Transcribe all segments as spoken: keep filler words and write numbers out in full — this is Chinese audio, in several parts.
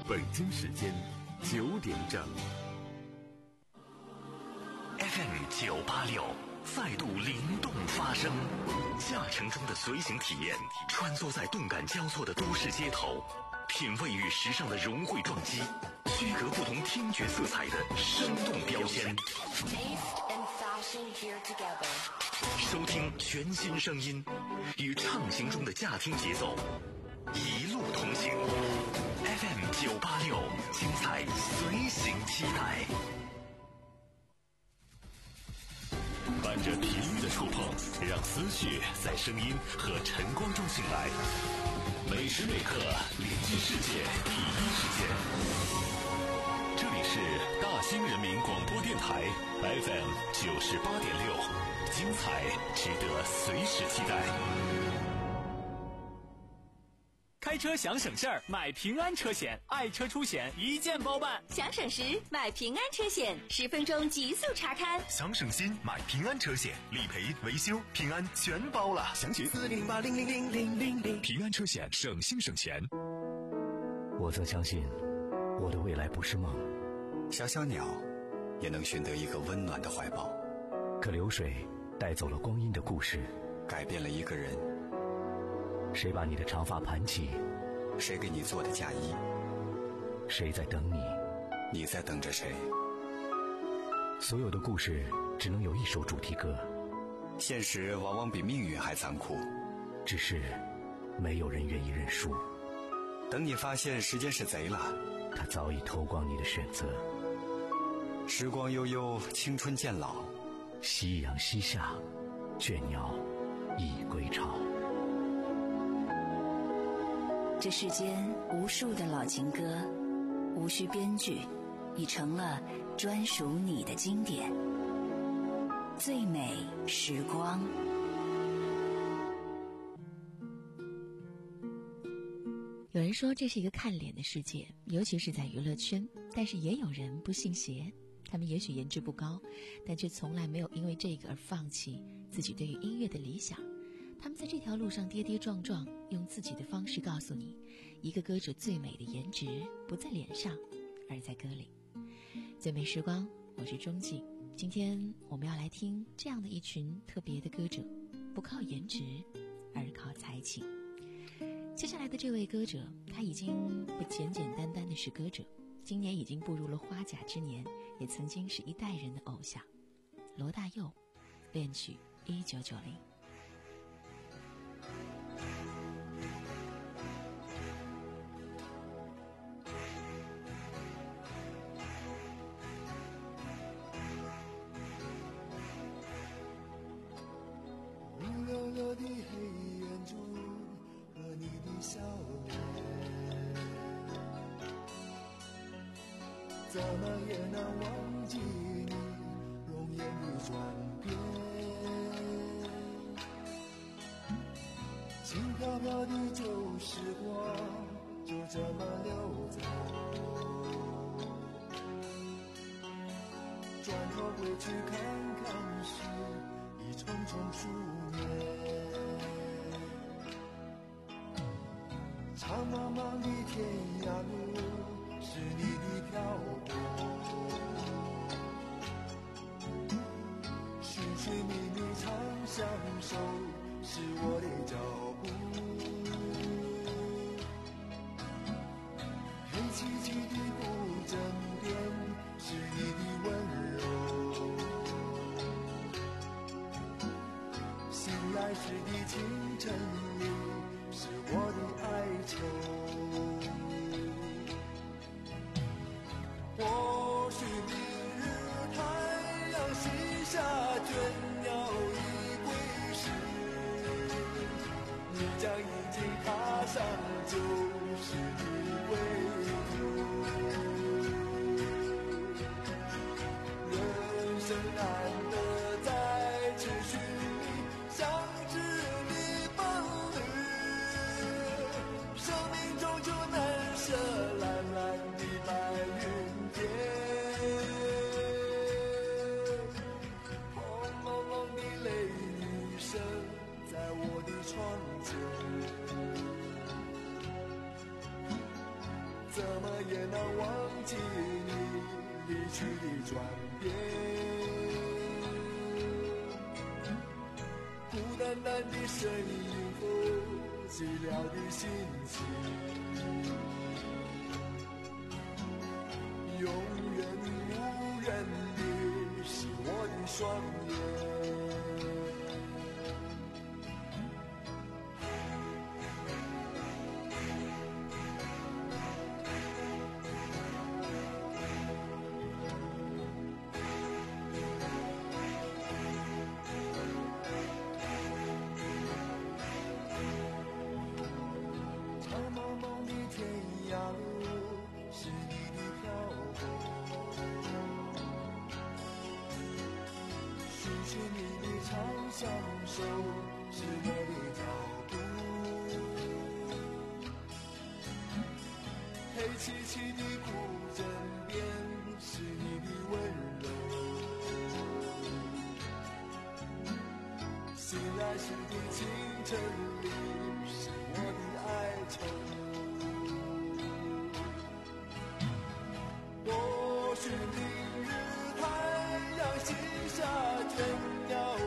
北京时间九点整。 F M 九八六，赛度灵动发生，驾乘中的随行体验，穿梭在动感交错的都市街头，品味与时尚的融汇撞击，区隔不同听觉色彩的生动标签。收听全新声音，与畅行中的驾听节奏，一路同行。F M 九八六，精彩随行期待。伴着频率的触碰，让思绪在声音和晨光中醒来。每时每刻连接世界第一时间。这里是大兴人民广播电台 F M 九十八点六，精彩值得随时期待。 开车想省事儿，买平安车险，爱车出险一键包办。 想省时买平安车险，十分钟极速查看。 想省心买平安车险，理赔维修平安全包了。详询四零零八零零零零零零。平安车险，省心省钱。 我曾相信，我的未来不是梦。 小小鸟也能寻得一个温暖的怀抱。 可流水带走了光阴的故事， 改变了一个人。 谁把你的长发盘起？ 谁给你做的嫁衣？ 谁在等你？ 你在等着谁？ 所有的故事只能有一首主题歌。 现实往往比命运还残酷， 只是没有人愿意认输。 等你发现时间是贼了， 他早已偷光你的选择。 时光悠悠，青春渐老， 夕阳西下，倦鸟已归巢。 这世间无数的老情歌，无需编剧，已成了专属你的经典。最美时光。 有人说这是一个看脸的世界，尤其是在娱乐圈，但是也有人不信邪，他们也许颜值不高，但却从来没有因为这个而放弃自己对于音乐的理想。他们在这条路上跌跌撞撞，用自己的方式告诉你，一个歌者最美的颜值不在脸上，而在歌里。最美时光，我是钟静。今天我们要来听这样的一群特别的歌者，不靠颜值，而靠才情。接下来的这位歌者，他已经不简简单单的是歌者，今年已经步入了花甲之年，也曾经是一代人的偶像。罗大佑，恋曲一九九零。 乌溜溜的黑眼珠和你的笑脸，怎么也难忘记你容颜的转变。轻飘飘的旧时光就这么溜走，转头回去看看时已匆匆数年。长茫茫的天涯路是你的漂泊，寻寻觅觅长相守是我的脚步。黑漆漆的古镇边是你的温柔，醒来时的清晨里是我的哀愁。或许明日太阳西下，倦鸟已归时，你将已经踏上旧时的归途。人生难得再次寻觅相知的伴侣，生命中么也难忘记你离去的转变。孤单单的身影后，寂寥的心情，永远无人的是我的双眼。相守是我的脚步，黑漆漆的古镇边是你的温柔，醒来时的清晨里是我的哀愁。或许明日太阳西下，倦鸟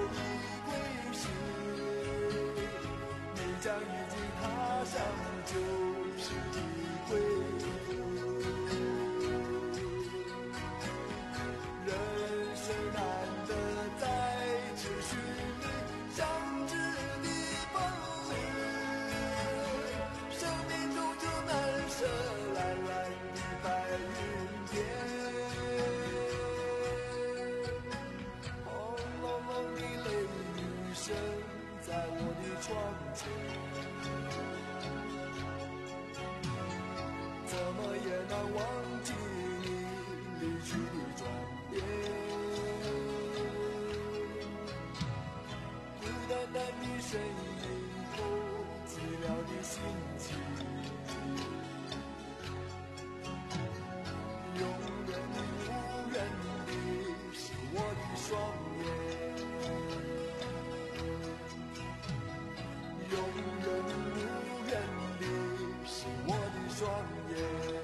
将已经踏上旧时的归途，人生难得再次寻觅相知的伴侣，生命终究难舍蓝蓝的白云天，轰隆隆的雷雨声在我的窗前，怎么也难忘记你离去的转变。孤单单的身影后，寂寥的心情，永远无人的是我的双眼。永远无人的是我的双眼。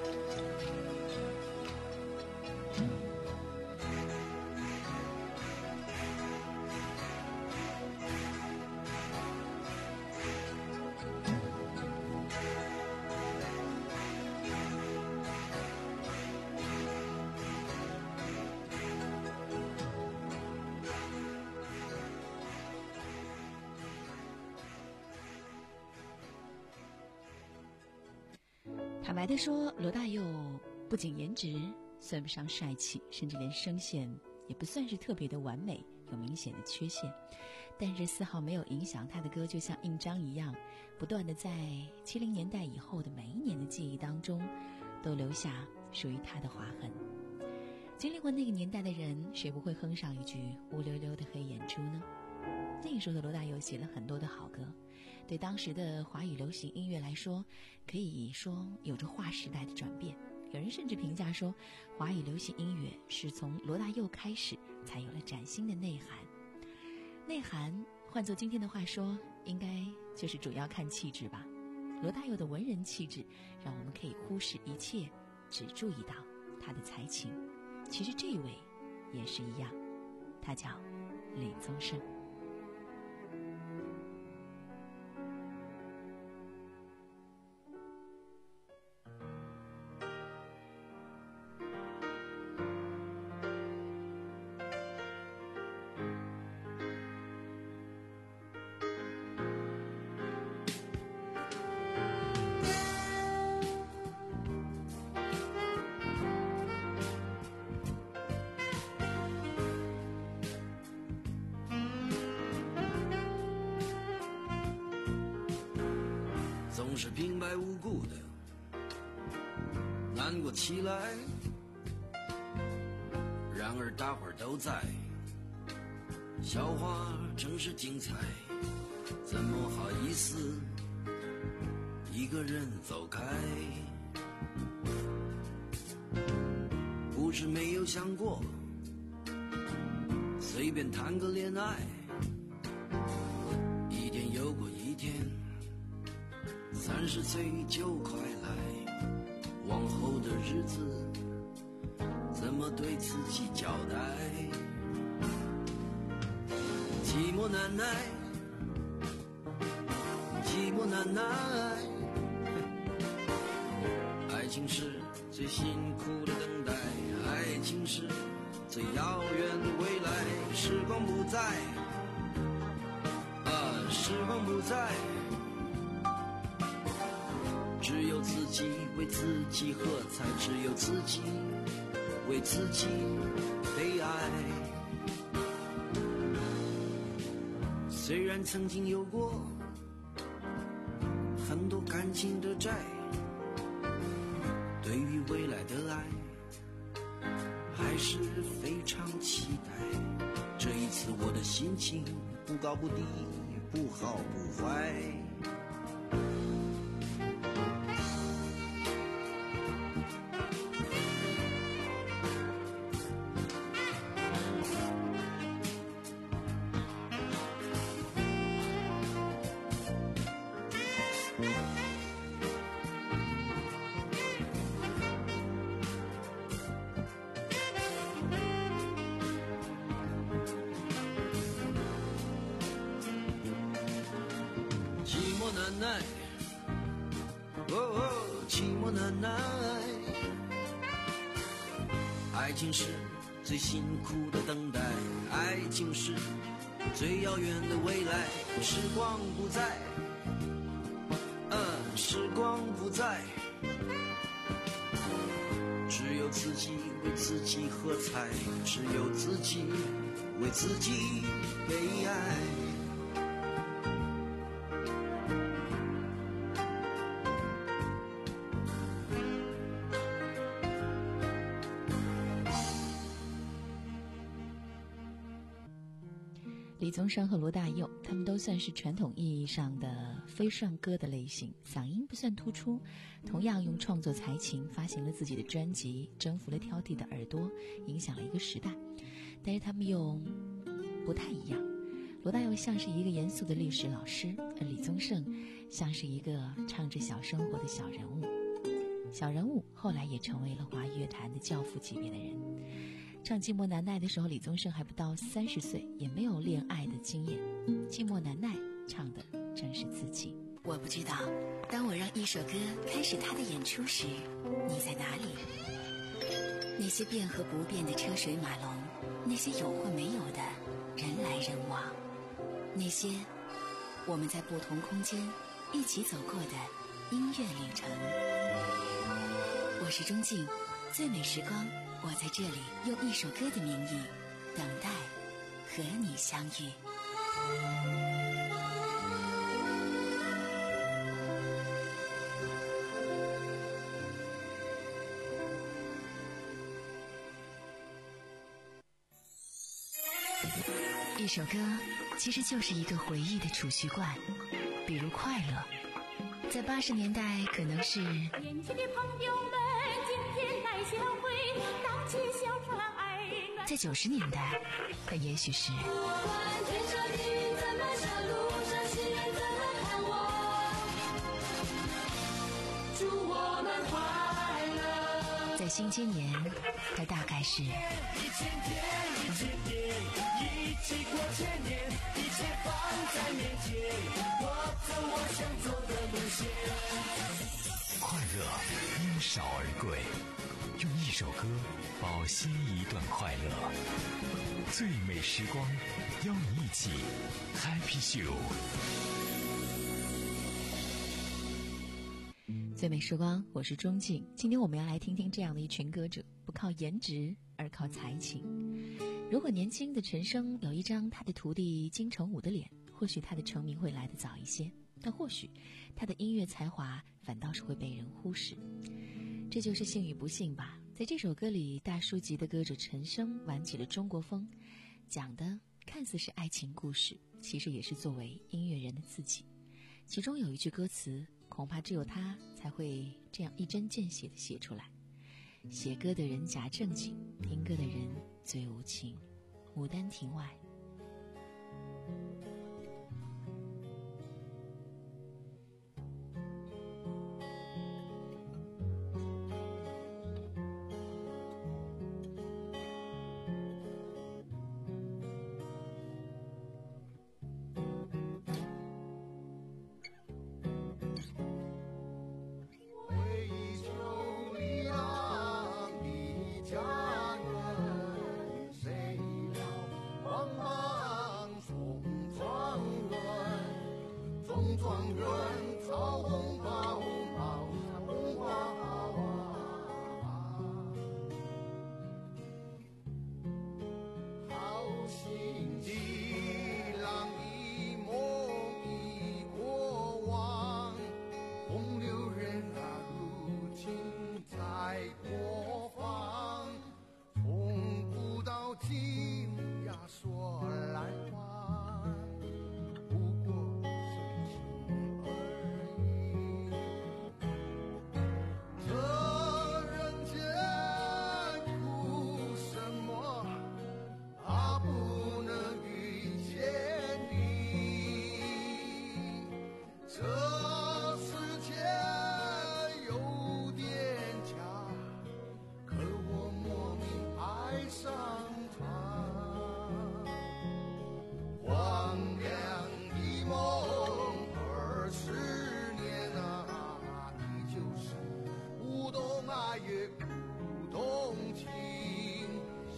坦白地说，罗大佑不仅颜值算不上帅气，甚至连声线也不算是特别的完美，有明显的缺陷，但是丝毫没有影响他的歌就像印章一样，不断地在七零年代以后的每一年的记忆当中都留下属于他的划痕。经历过那个年代的人，谁不会哼上一句乌溜溜的黑眼珠呢？那个时候的罗大佑写了很多的好歌，对当时的华语流行音乐来说，可以说有着划时代的转变。有人甚至评价说，华语流行音乐是从罗大佑开始才有了崭新的内涵。内涵换作今天的话说，应该就是主要看气质吧。罗大佑的文人气质让我们可以忽视一切，只注意到他的才情。其实这位也是一样，他叫李宗盛。 总是平白无故的难过起来，然而大伙儿都在，笑话真是精彩，怎么好意思一个人走开？不是没有想过随便谈个恋爱，一天又过一天，三十岁就快来， 往后的日子怎么对自己交代？寂寞难耐，寂寞难耐，爱情是最辛苦的等待，爱情是最遥远的未来。时光不在，啊，时光不在，只有自己为自己喝彩，只有自己为自己悲哀。虽然曾经有过很多感情的债，对于未来的爱还是非常期待。这一次我的心情不高不低，不好不坏。难耐，哦哦，寂寞难耐。爱情是最辛苦的等待，爱情是最遥远的未来。时光不在，嗯，时光不在，只有自己为自己喝彩，只有自己为自己悲哀。 李宗盛和罗大佑，他们都算是传统意义上的非帅哥的类型，嗓音不算突出，同样用创作才情发行了自己的专辑，征服了挑剔的耳朵，影响了一个时代。但是他们又不太一样，罗大佑像是一个严肃的历史老师，而李宗盛像是一个唱着小生活的小人物。小人物后来也成为了华语乐坛的教父级别的人。唱寂寞难耐的时候，李宗盛还不到三十岁，也没有恋爱的经验。寂寞难耐唱的正是自己。 我不知道，当我让一首歌开始它的演出时，你在哪里？那些变和不变的车水马龙，那些有或没有的人来人往，那些我们在不同空间一起走过的音乐旅程。我是钟静，最美时光，我在这里用一首歌的名义等待和你相遇。一首歌其实就是一个回忆的储蓄罐，比如快乐，在八十年代可能是年轻的朋友们今天来相会，荡起小船爱暖。 在九十年代它也许是不管天上云怎么下，路上行人怎么看我，祝我们快乐。 在新千年它大概是一千天一千年，一起过千年，一切放在面前，我走我想走的路线。 快乐因少而贵，用一首歌饱吸一段快乐。最美时光，邀你一起 Happy Show。 最美时光，我是钟静。今天我们要来听听这样的一群歌者，不靠颜值，而靠才情。如果年轻的陈升有一张他的徒弟金城武的脸，或许他的成名会来得早一些，但或许他的音乐才华反倒是会被人忽视。这就是幸与不幸吧。在这首歌里，大叔级的歌者陈升玩起了中国风，讲的看似是爱情故事，其实也是作为音乐人的自己。其中有一句歌词，恐怕只有他才会这样一针见血地写出来。写歌的人假正经，听歌的人最无情。牡丹亭外。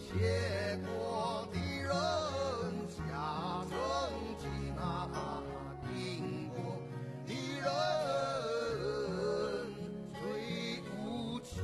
结果的人下成金啊，听过的人最无情。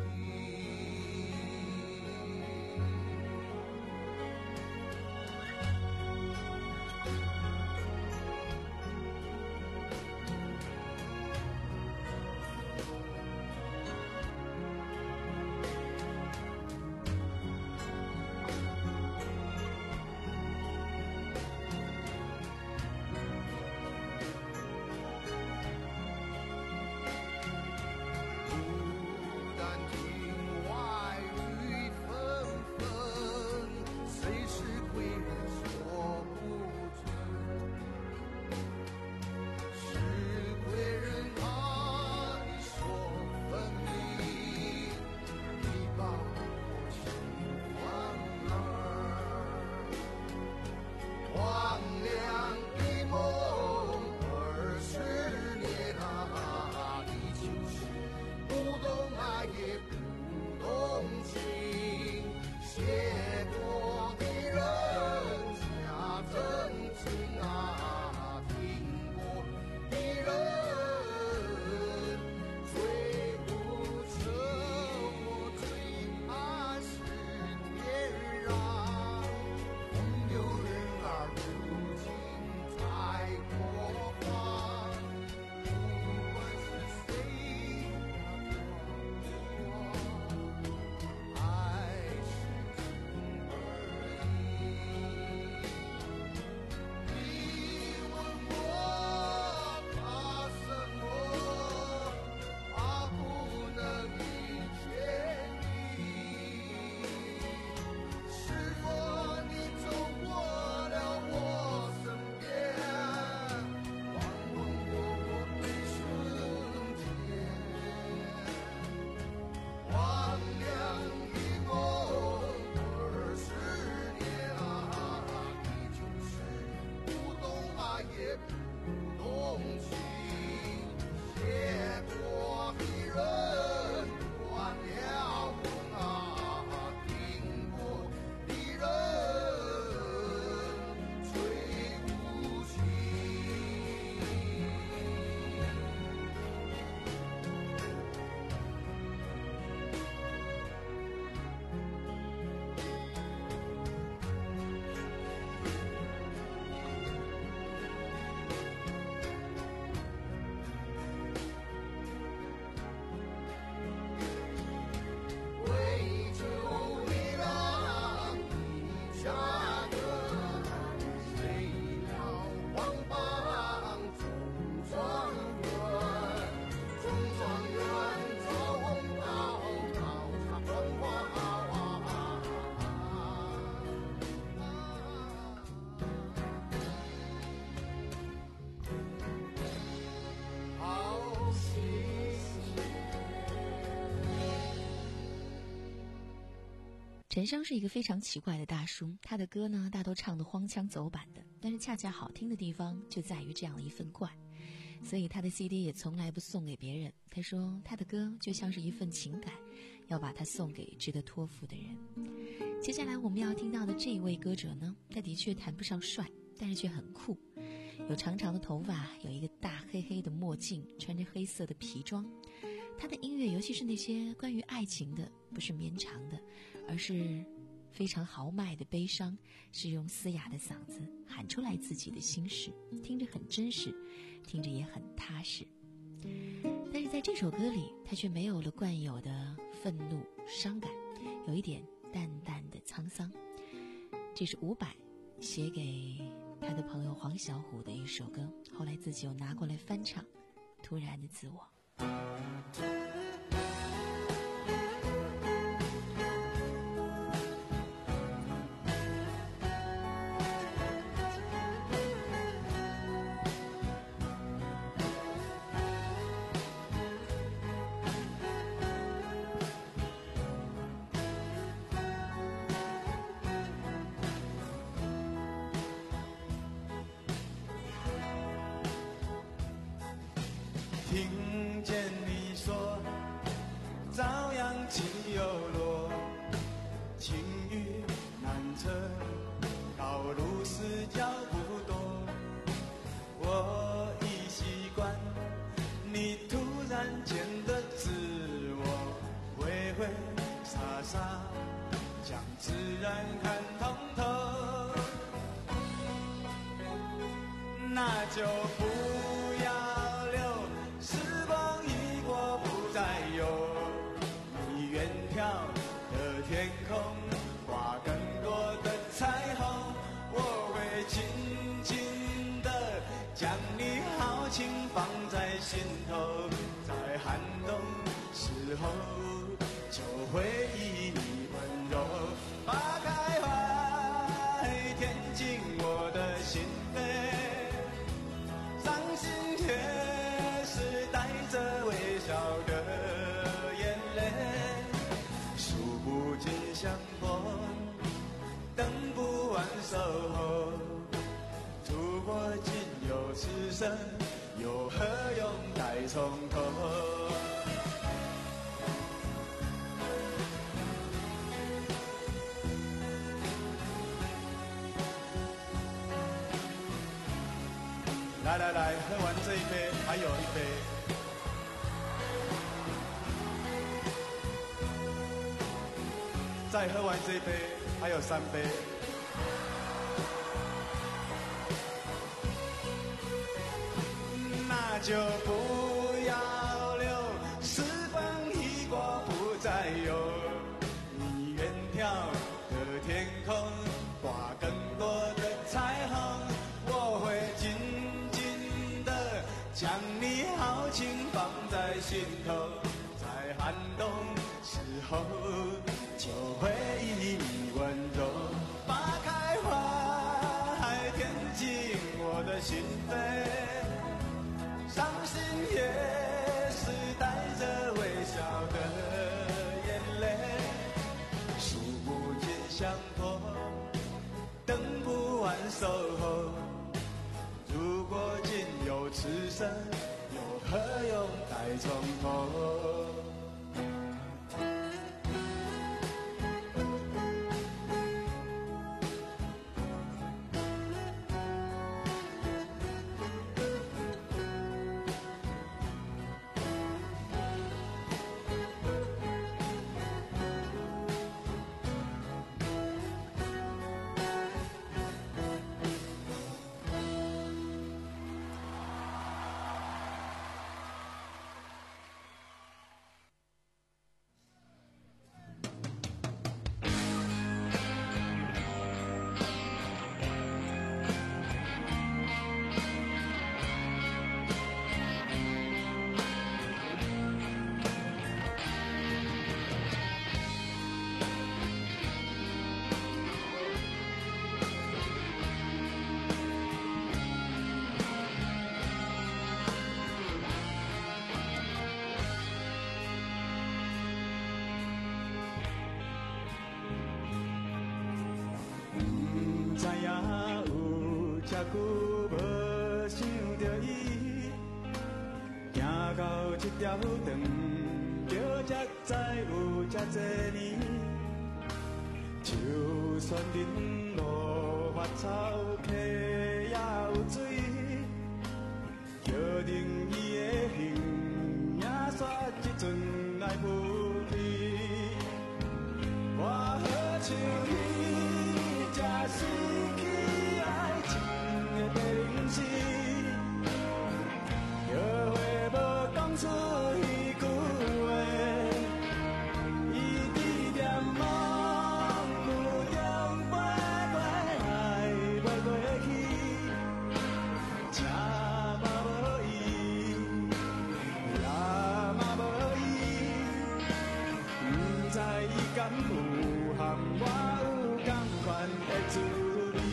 陈升是一个非常奇怪的大叔，他的歌呢大都唱得荒腔走板的，但是恰恰好听的地方就在于这样的一份怪，所以他的 C D 也从来不送给别人。他说他的歌就像是一份情感，要把它送给值得托付的人。接下来我们要听到的这一位歌者呢，他的确谈不上帅，但是却很酷，有长长的头发，有一个大黑黑的墨镜，穿着黑色的皮装。他的音乐尤其是那些关于爱情的，不是绵长的，而是非常豪迈的悲伤，是用嘶哑的嗓子喊出来自己的心事，听着很真实，听着也很踏实。但是在这首歌里，他却没有了惯有的愤怒伤感，有一点淡淡的沧桑。这是伍佰写给他的朋友黄小琥的一首歌，后来自己又拿过来翻唱，突然的自我。 听见你说朝阳起又落，晴雨洒洒，将自然看通透。那就不要留，时光一过不再有。你远眺的天空，挂更多的彩虹，我会紧紧地将你豪情放在心头，在寒冬时候就会以你温柔花开怀，填进我的心扉。伤心也是带着微笑的眼泪，数不尽相逢，等不完守候。如果仅有此生，又何用再从头？来来来，喝完这一杯，还有一杯。再喝完这一杯，还有三杯。那就不要留，时光一过不再有。你远眺的天空，挂更多的彩虹，我会紧紧地将你豪情放在心头，在寒冬时候就会以你温柔花开怀，填进我的心扉。伤心也是带着微笑的眼泪，数不尽相逢，等不完守候。如果仅有此生，又何用再从头？久无想着伊，行到这条长，就才知有这多年。就算人无法草，溪也有水，决定伊的形，也煞一阵来浮去。我好像伊，才失去爱情。的灵犀，约会无讲出一句话，伊只念梦有中飞过来飞过去，车嘛无伊，人嘛无伊，不知伊敢有含我有同款的滋味。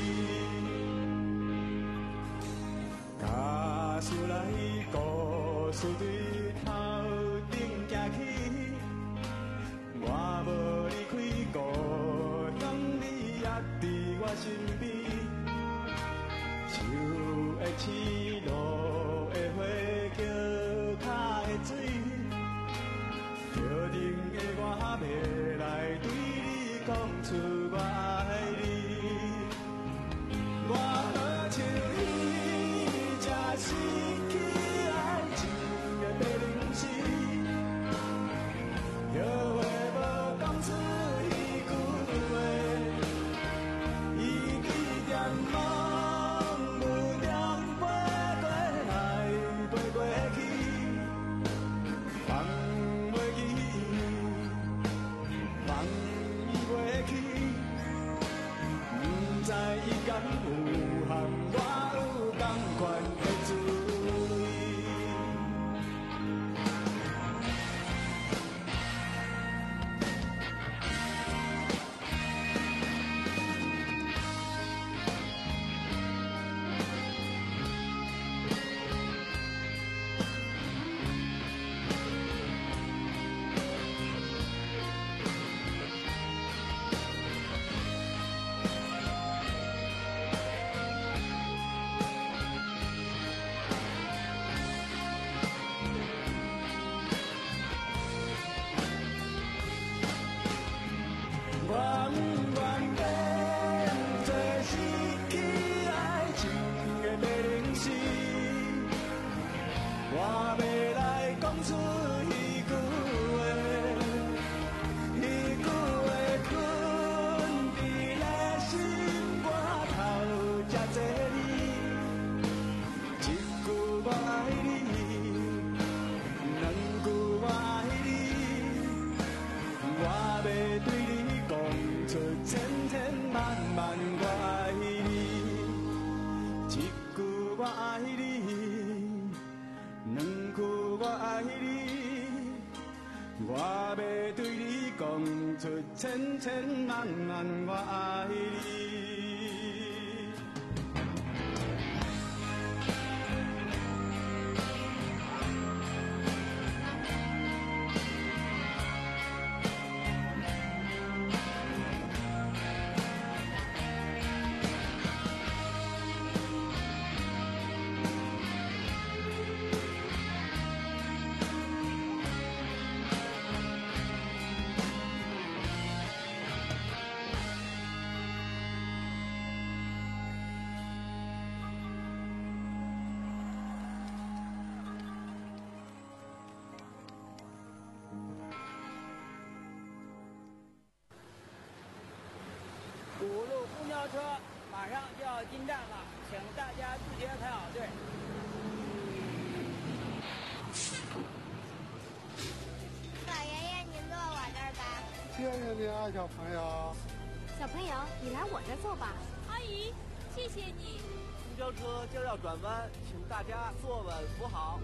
假使来故事对头顶行去，我无离开故乡，你也伫我身边。树的刺，路的花，桥脚的水，决定的我袂来对你讲出我爱你。我好像伊，才失去爱情的灵犀，约会无讲出我不愿变做失去爱情的迷人死，我要来讲出彼句话，彼句话困伫咧心肝头才多你，一句我爱你，两句我爱你，我要对你讲出千千万万我爱你，一句我爱你，两句我爱你，我要对你讲出千千万万我爱你。 五路公交车马上就要进站了，请大家自觉排好队。 老爷爷，您坐我这儿吧。 谢谢你啊，小朋友。 小朋友，你来我这儿坐吧。 阿姨，谢谢你。 公交车就要转弯，请大家坐稳扶好。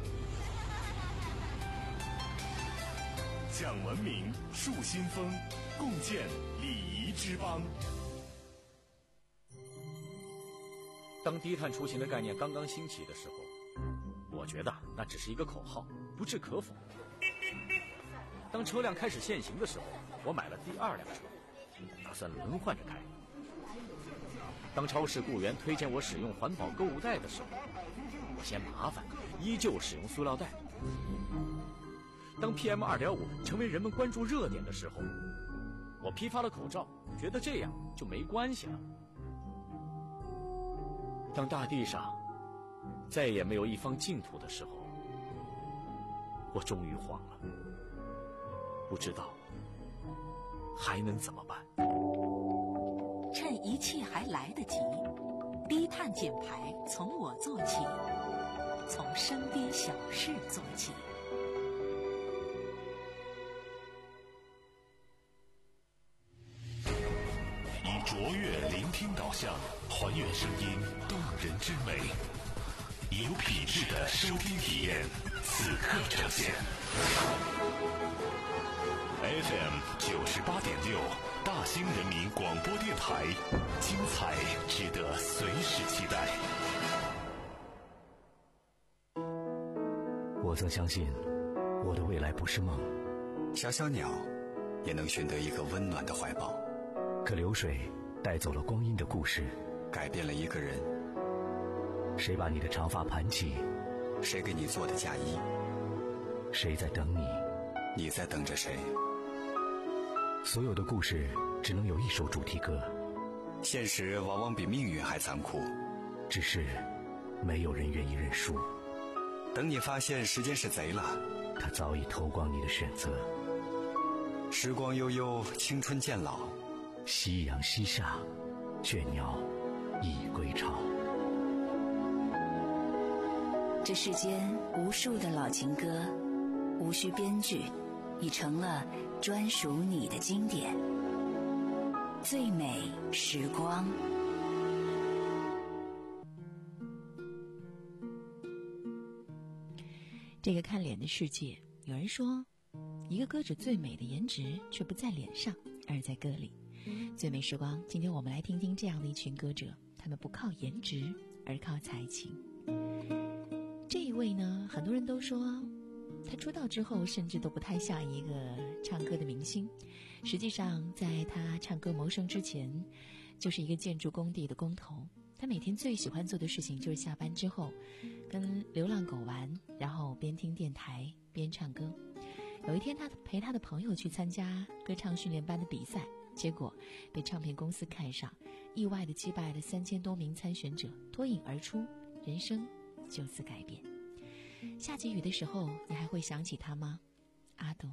讲文明，树新风，共建礼仪之邦。 当低碳出行的概念刚刚兴起的时候，我觉得那只是一个口号，不置可否。当车辆开始限行的时候，我买了第二辆车，打算轮换着开。当超市雇员推荐我使用环保购物袋的时候，我嫌麻烦，依旧使用塑料袋。当 P M 二点五 成为人们关注热点的时候，我批发了口罩，觉得这样就没关系了。当大地上再也没有一方净土的时候，我终于慌了，不知道还能怎么办。 趁一切还来得及，低碳减排从我做起，从身边小事做起。 以卓越聆听导向，还原声音动人之美，以有品质的收听体验，此刻呈现。F M 九十八点六，大兴人民广播电台，精彩值得随时期待。 我曾相信，我的未来不是梦。 小小鸟也能寻得一个温暖的怀抱。 可流水带走了光阴的故事， 改变了一个人。 谁把你的长发盘起？ 谁给你做的嫁衣？ 谁在等你？ 你在等着谁？ 所有的故事只能有一首主题歌。 现实往往比命运还残酷， 只是没有人愿意认输。 等你发现时间是贼了， 他早已偷光你的选择。 时光悠悠，青春渐老， 夕阳西下，倦鸟已归巢。 这世间无数的老情歌，无需编剧，已成了专属你的经典。最美时光。 这个看脸的世界，有人说，一个歌者最美的颜值却不在脸上，而在歌里。最美时光，今天我们来听听这样的一群歌者，他们不靠颜值，而靠才情。这一位呢，很多人都说他出道之后甚至都不太像一个唱歌的明星，实际上在他唱歌谋生之前，就是一个建筑工地的工头。他每天最喜欢做的事情就是下班之后跟流浪狗玩，然后边听电台边唱歌。 有一天他陪他的朋友去参加歌唱训练班的比赛，结果被唱片公司看上，意外地击败了三千多名参选者，脱颖而出，人生就此改变。下起雨的时候，你还会想起他吗？阿斗。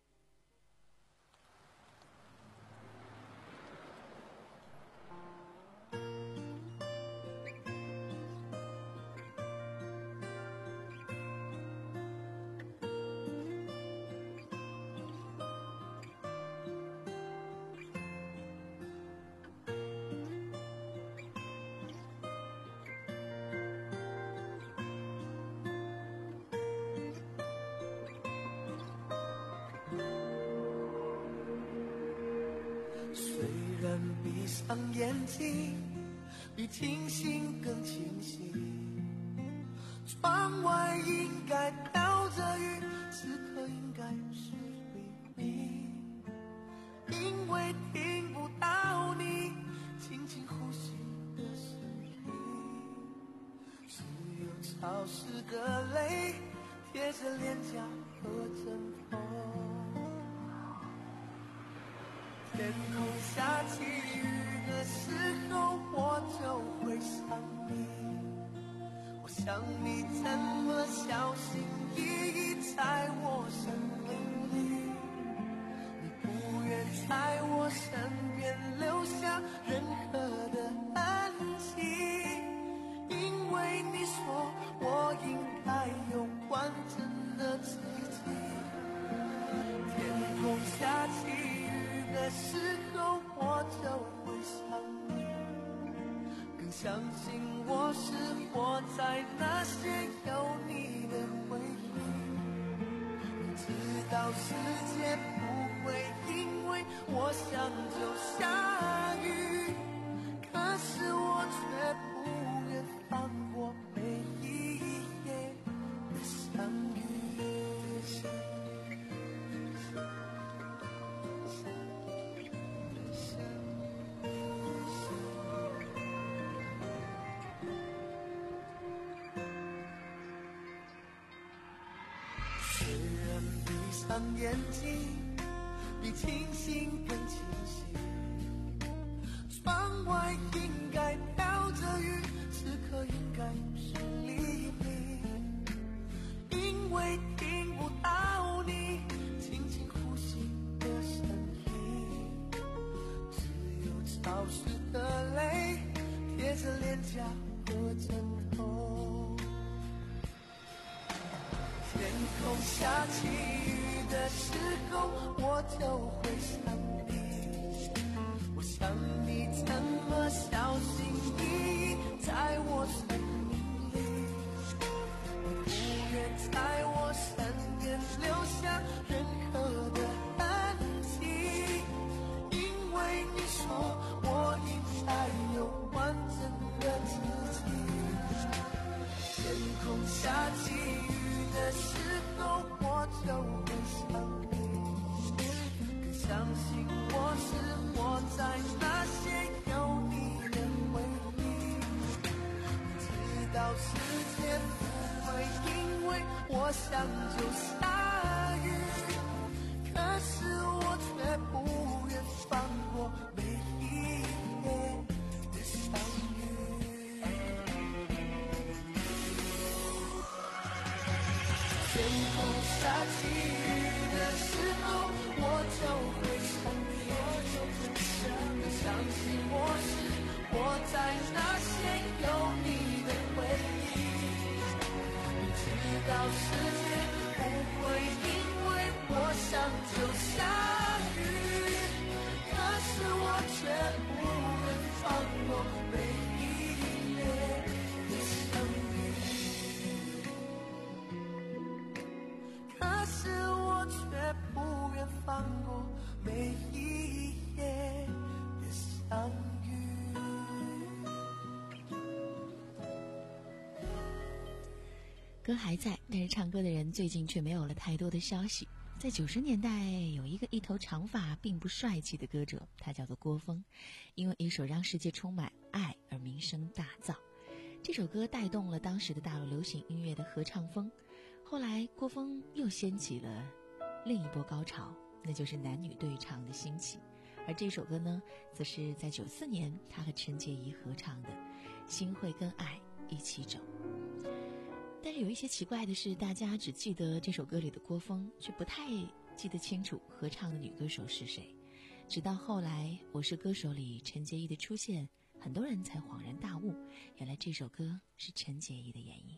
闭上眼睛，比清醒更清晰。窗外应该飘着雨，此刻应该是黎明。因为听不到你轻轻呼吸的声音，只有潮湿的泪贴着脸颊和枕头。天空下起雨的时候，我就会想你。我想你怎么小心翼翼在我生命里，你不愿在我身边留下任何的痕迹，因为你说我应该有完整的自己。天空下起的时候，我就会想你，更相信我是活在那些有你的回忆。你知道世界不会因为我想就下雨，可是我却不愿放过每一夜的相遇。让眼睛比清醒更清晰，窗外应该飘着雨，此刻应该是黎明。因为听不到你轻轻呼吸的声音，只有潮湿的泪贴着脸颊和枕头。天空下起雨的时候，我就会想你。我想你怎么小心翼翼在我生命里，你不愿在我身边留下任何的痕迹，因为你说我应该有完整的自己。天空下起雨的时候，我就会想你，更相信我是活在那些有你的回忆。你知道世界不会因为我想就下雨，可是我却不愿放过每一夜的相遇。天空下起雨的时候，我就会想你，更相信我是活在那些有你的回忆。你知道世界不会因为我想就下雨，可是我却不能放过每一夜的相遇。可是我却不愿放过每一夜的相遇。 歌还在，但是唱歌的人最近却没有了太多的消息。在九十年代，有一个一头长发并不帅气的歌者，他叫做郭峰，因为一首《让世界充满爱》而名声大噪。这首歌带动了当时的大陆流行音乐的合唱风。后来郭峰又掀起了另一波高潮，那就是男女对唱的兴起。而这首歌呢，则是在九四年他和陈洁仪合唱的《心会跟爱一起走》。但是有一些奇怪的是，大家只记得这首歌里的郭峰，却不太记得清楚合唱的女歌手是谁。直到后来《我是歌手》里陈洁仪的出现，很多人才恍然大悟，原来这首歌是陈洁仪的演绎。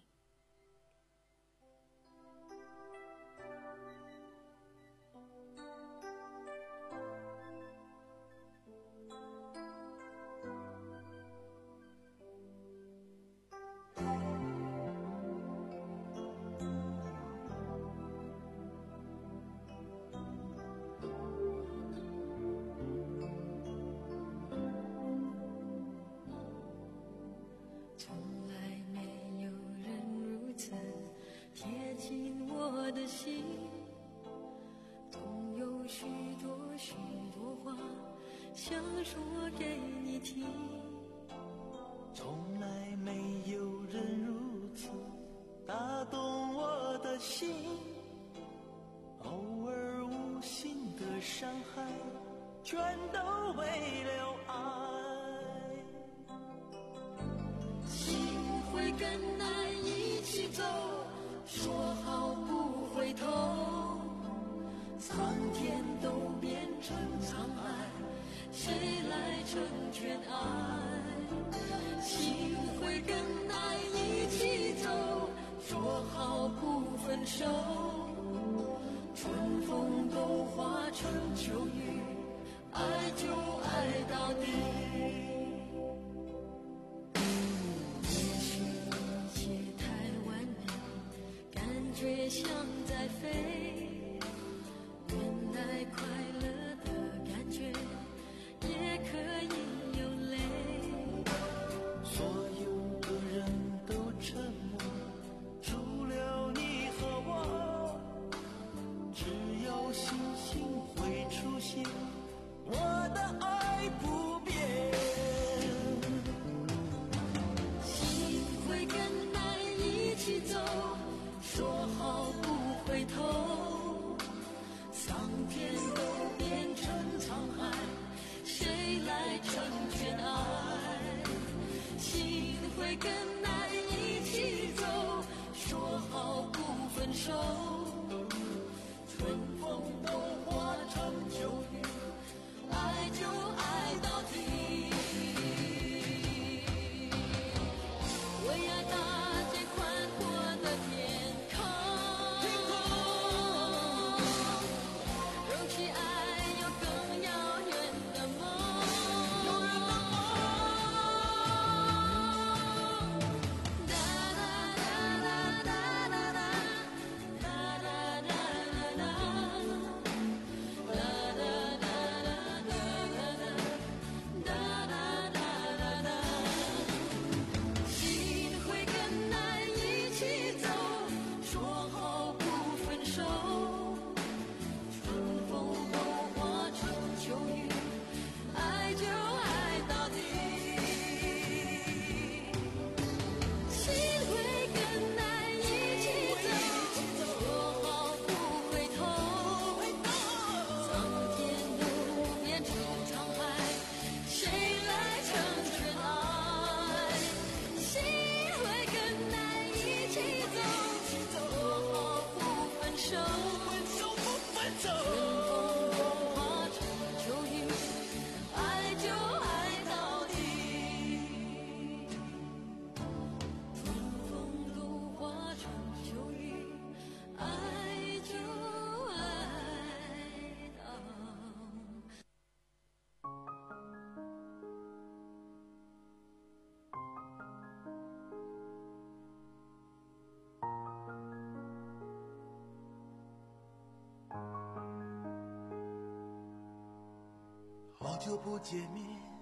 好久不见面，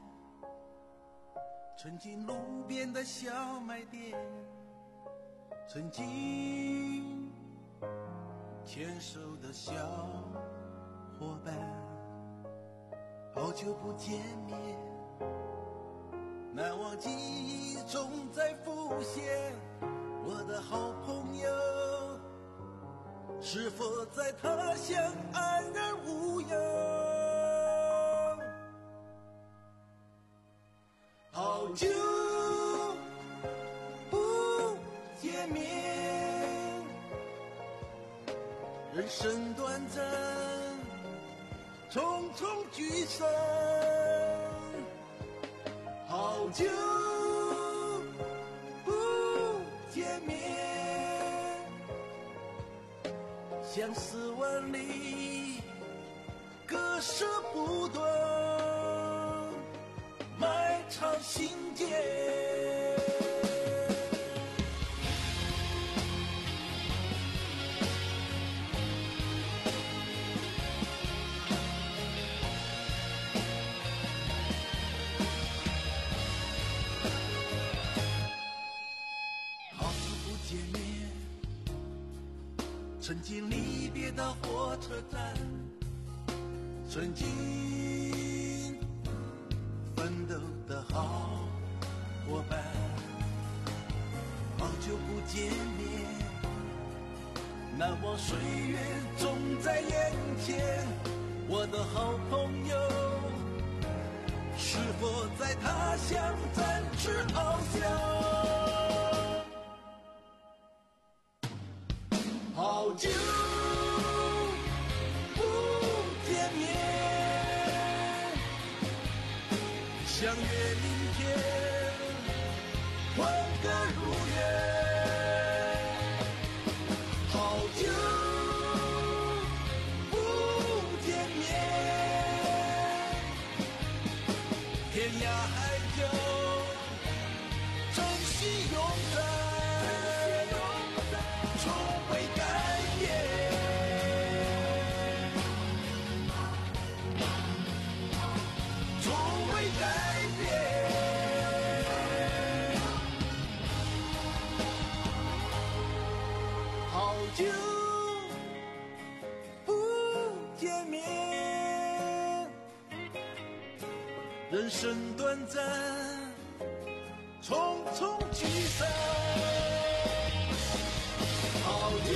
曾经路边的小卖店，曾经牵手的小伙伴。好久不见面，难忘记忆总在浮现。我的好朋友， 是否在他乡安然无恙？好久不见面，人生短暂，匆匆聚散。好久不见面，相思万里，割舍不断，埋藏心间。曾经离别的火车站，曾经奋斗的好伙伴，好久不见面，难忘岁月总在眼前。我的好朋友，是否在他乡展翅翱翔？好久不见面，相约明天，欢歌如愿。好久不见面，天涯海角，珍惜永在。人生短暂，匆匆聚散。好久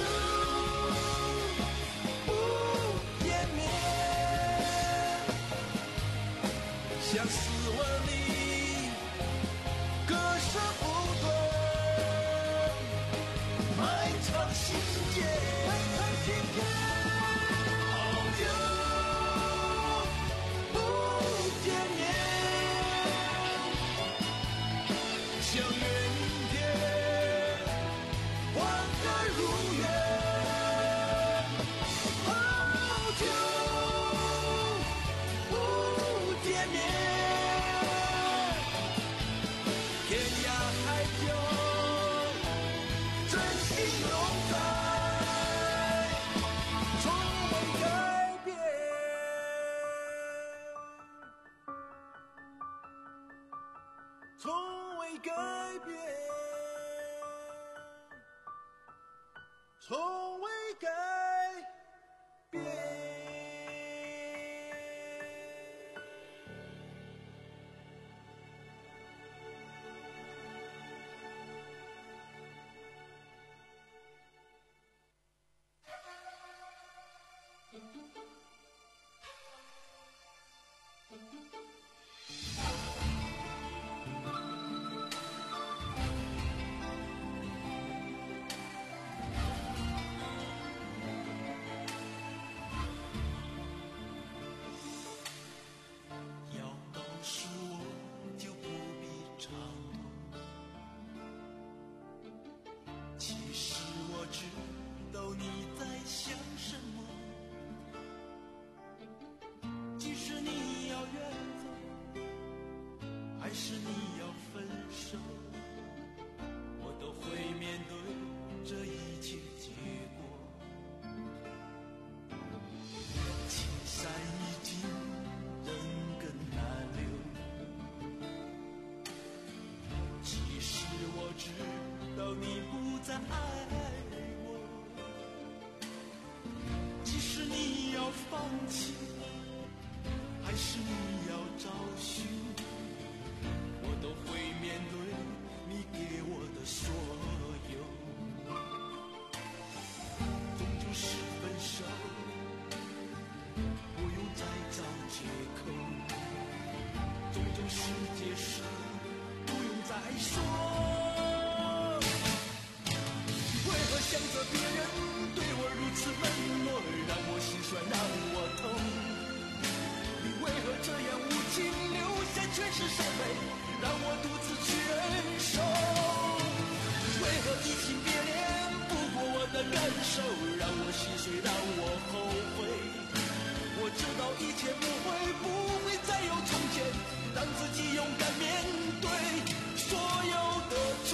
不见面，相思万里，割舍不断，埋藏心间，埋藏心间。好久。相约明天，欢歌如愿。好久不见面，天涯海角，真心永在，从未改变。从未改变，从未改变。还是你要分手，我都会面对这一切结果。青山已尽，人更难留。其实我知道你不再爱我，即使你要放弃，还是你要找寻，我都会面对你给我的所有。终究是世界事不用再说。为何想着别人对我如此冷漠，让我心酸，让我痛？你为何这样无情，留下全是伤悲，让我独自去忍受？为何移情别恋不过我的感受，让我心碎，让我后悔？我知道一切不会不会再有从前，让自己勇敢面对所有的错。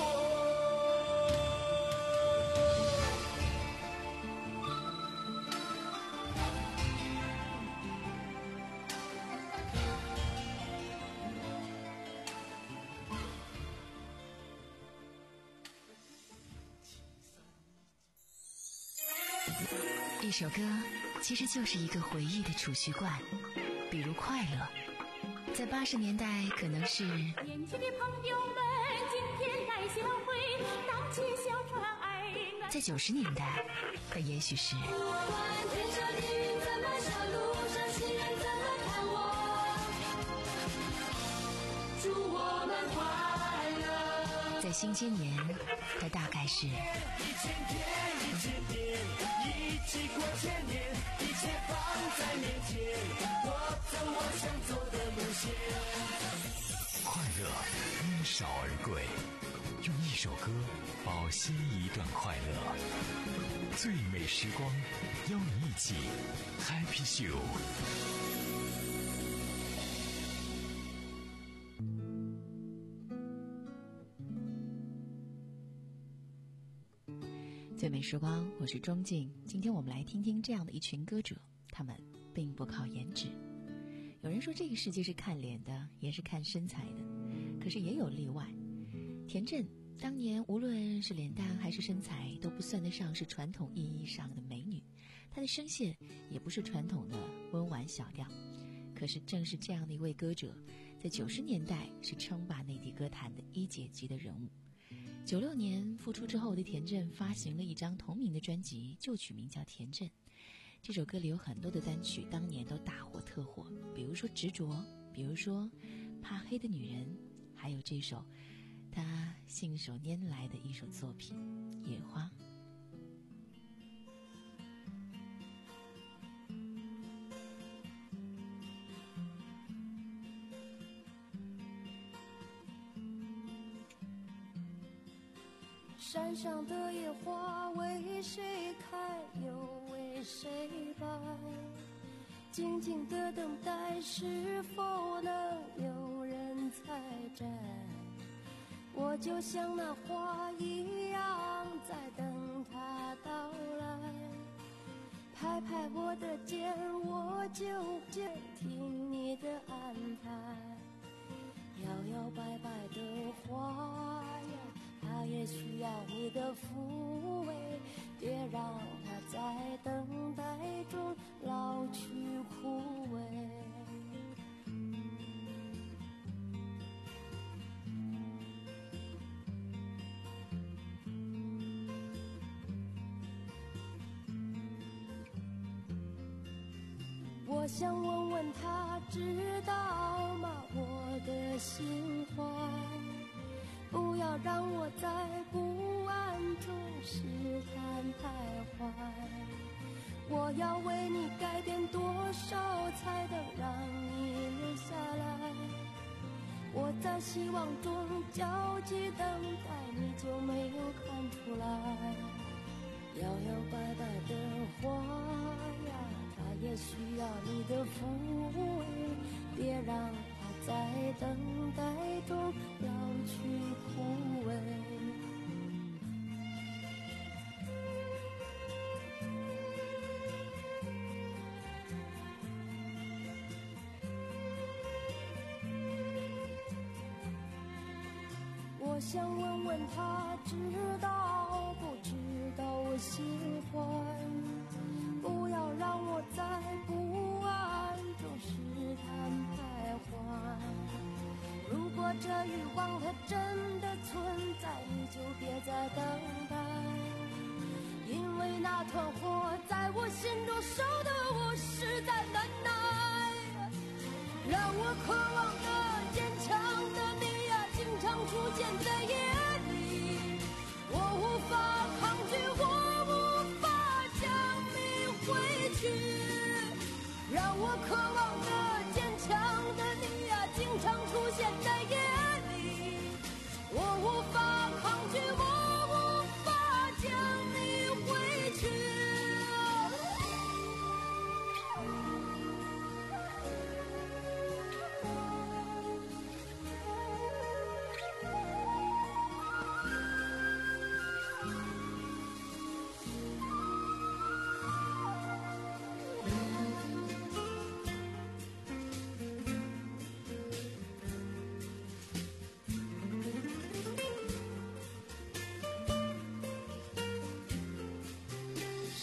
一首歌其实就是一个回忆的储蓄罐，比如快乐，在八十年代可能是年轻的朋友们今天来相会，荡起小船爱暖。 在九十年代它也许是不管天上的云怎么笑，路上行人怎么看我，祝我们快乐。 在新千年它大概是一千天一千天一起过千年，一切放在面前，我走我想走的路线。 快乐因少而贵，用一首歌保鲜一段快乐。最美时光，邀你一起 Happy Show。 最美时光，我是钟静。今天我们来听听这样的一群歌者，他们并不靠颜值。有人说这个世界是看脸的，也是看身材的，可是也有例外。田震当年无论是脸蛋还是身材，都不算得上是传统意义上的美女，她的声线也不是传统的温婉小调。可是正是这样的一位歌者，在九十年代是称霸内地歌坛的一姐级的人物。九六年复出之后的田震发行了一张同名的专辑，就取名叫《田震》。这首歌里有很多的单曲当年都大火特火，比如说《执着》，比如说《怕黑的女人》，还有这首他信手拈来的一首作品《野花》。 山上的野花为谁开又为谁败，静静的等待是否能有人采摘，我就像那花一样在等它到来，拍拍我的肩，我就接听你的安排，摇摇摆摆的花呀，它也需要你的抚慰，别让它在等待中老去枯萎。我想问问他知道吗我的心怀，不要让我在不安中试探徘徊，我要为你改变多少才能让你留下来，我在希望中焦急等待，你就没有看出来，摇摇摆摆的花呀，它也需要你的抚慰，别让它在等待中老去枯萎。我想问问他知道不知道我喜欢，不要让我在不安中试探徘徊，如果这欲望它真的存在，你就别再等待，因为那团火在我心中烧得我实在难耐，让我渴望的坚强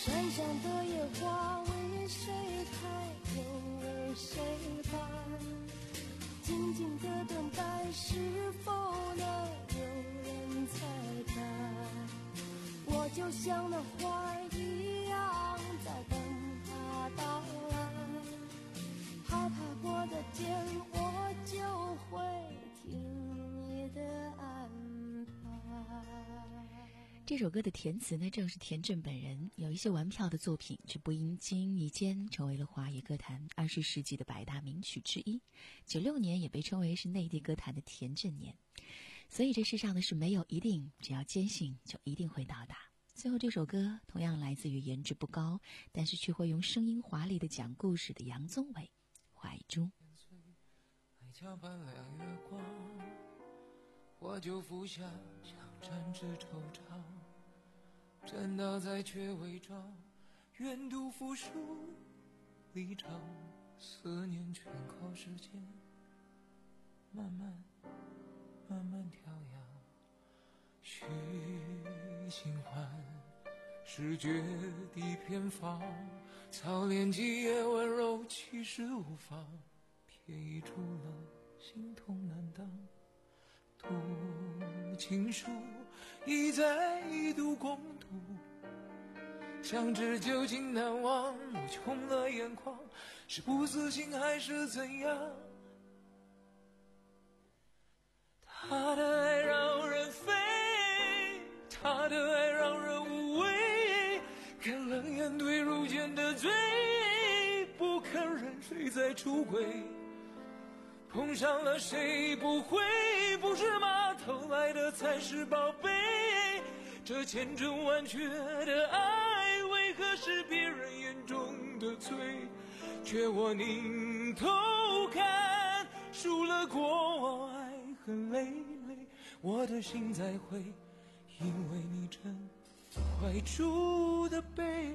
山上的野花为谁开，又为谁败？静静的等待，是否能有人猜猜？我就像那花一样，在等它到来。害怕过的肩，我就会听你的安排。 这首歌的填词呢，正是田震本人。有一些玩票的作品，却不因经一间成为了华语歌坛二十世纪的百大名曲之一。九六年也被称为是内地歌坛的田震年。所以这世上的事没有一定，只要坚信就一定会到达。最后这首歌同样来自于颜值不高，但是却会用声音华丽的讲故事的杨宗纬，怀中。 爱加半亮月光，我就服下像沾纸惆怅，站倒在却未着，愿赌服输离场，思念全靠时间慢慢慢慢调养，许新欢是绝地偏方，操练几夜温柔其实无妨，偏移出了心痛难当，读情书一再一度共度，相知究竟难忘，我穷了眼眶，是不自信还是怎样？他的爱让人飞，他的爱让人无畏，看冷眼对如剑的罪，不肯认谁在出轨，碰上了谁不会，不是吗？偷来的才是宝贝，这千真万确的爱，为何是别人眼中的罪？却我拧头看，输了过往，爱恨累累，我的心在灰，因为你真怀住的悲。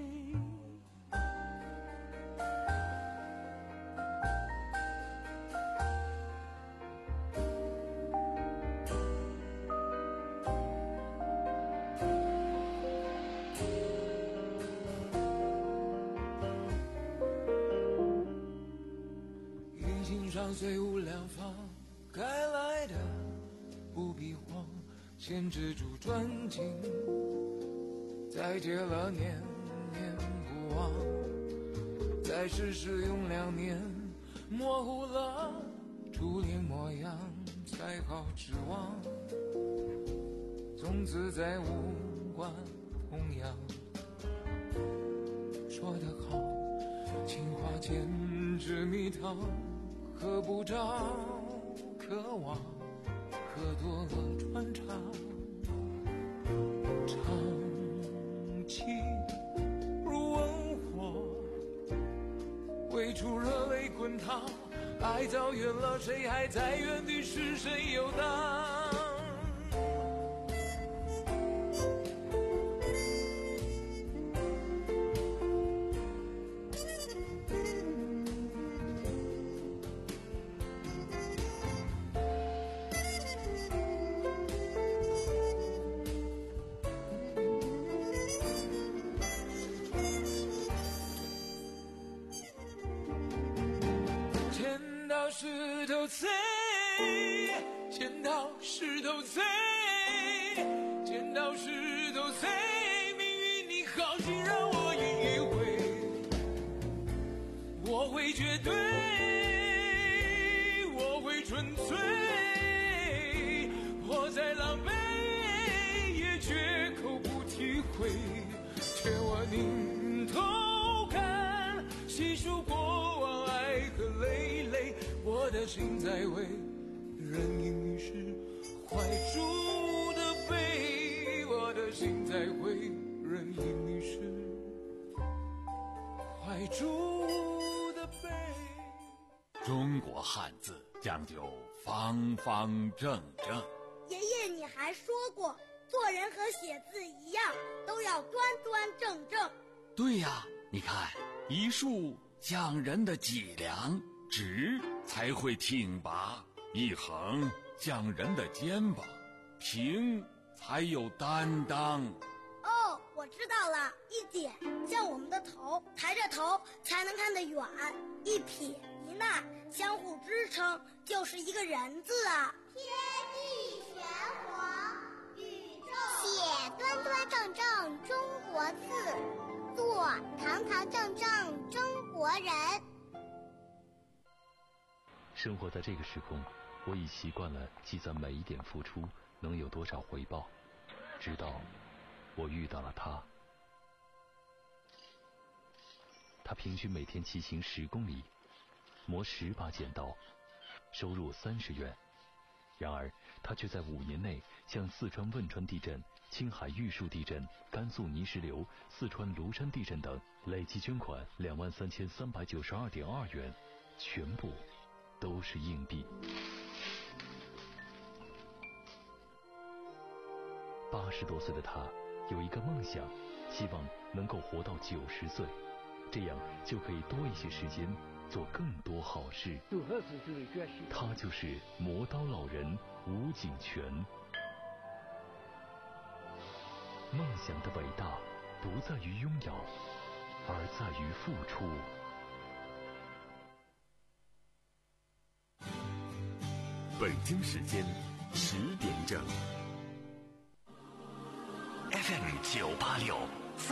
虽无良方，该来的不必慌，先止住转经，再结了念念不忘，再试试用两年，模糊了初恋模样，才好指望从此再无关痛痒。说得好，情话简直蜜糖，喝不着渴望，喝多了穿插，长期如温火，未出热泪滚烫，爱早远了，谁还在原地失神游荡？石头碎，剪刀石头碎，剪刀石头碎，命运你好心让我赢一回，我会绝对，我会纯粹，我再狼狈也绝口不体会，却我拧头看，细数过往爱和累累，我的心在为人因你是怀住的悲，我的心在为人因你是怀住的悲。 中国汉字讲究方方正正。 爷爷，你还说过，做人和写字一样，都要端端正正。 对呀，你看，一竖讲人的脊梁，直才会挺拔；一横讲人的肩膀，平才有担当。 哦，我我知道了，一点像我们的头，抬着头才能看得远，一撇一捺相互支撑，就是一个人字啊。 天地玄黄，宇宙写端端正正中国字，做堂堂正正中国人。 生活在这个时空，我已习惯了计算每一点付出能有多少回报，直到我遇到了他。他平均每天骑行十公里，磨十把剪刀，收入三十元。然而他却在五年内向四川汶川地震、青海玉树地震、甘肃泥石流、四川庐山地震等累计捐款两万三千三百九十二点二元，全部都是硬币。八十多岁的他有一个梦想，希望能够活到九十岁，这样就可以多一些时间做更多好事。他就是磨刀老人吴景全。梦想的伟大不在于拥有，而在于付出。 北京时间十点整。 F M 九八六